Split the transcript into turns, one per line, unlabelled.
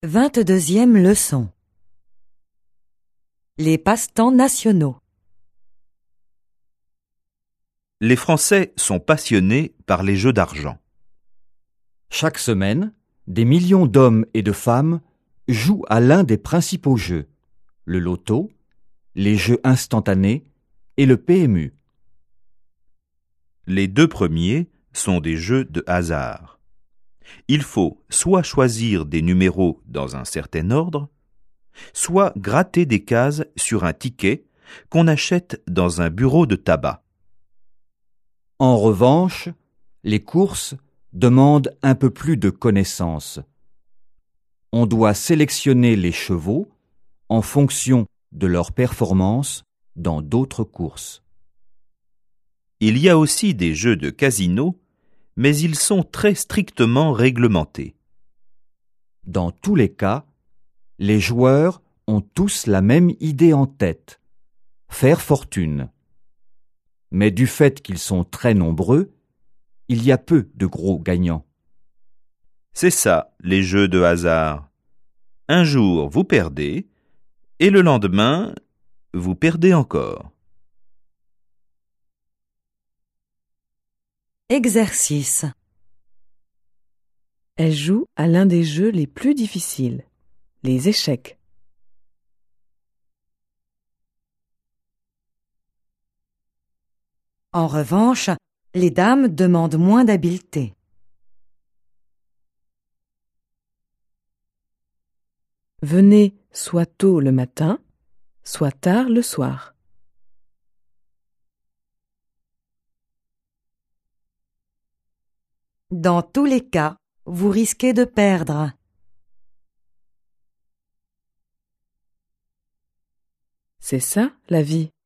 22e leçon. Les passe-temps nationaux.
Les Français sont passionnés par les jeux d'argent.
Chaque semaine, des millions d'hommes et de femmes jouent à l'un des principaux jeux, le loto, les jeux instantanés et le PMU.
Les deux premiers sont des jeux de hasard. Il faut soit choisir des numéros dans un certain ordre, soit gratter des cases sur un ticket qu'on achète dans un bureau de tabac.
En revanche, les courses demandent un peu plus de connaissances. On doit sélectionner les chevaux en fonction de leur performance dans d'autres courses.
Il y a aussi des jeux de casino, mais ils sont très strictement réglementés.
Dans tous les cas, les joueurs ont tous la même idée en tête, faire fortune. Mais du fait qu'ils sont très nombreux, il y a peu de gros gagnants.
C'est ça, les jeux de hasard. Un jour, vous perdez, et le lendemain, vous perdez encore.
Exercice.
Elle joue à l'un des jeux les plus difficiles, les échecs.
En revanche, les dames demandent moins d'habileté.
Venez soit tôt le matin, soit tard le soir.
Dans tous les cas, vous risquez de perdre.
C'est ça la vie.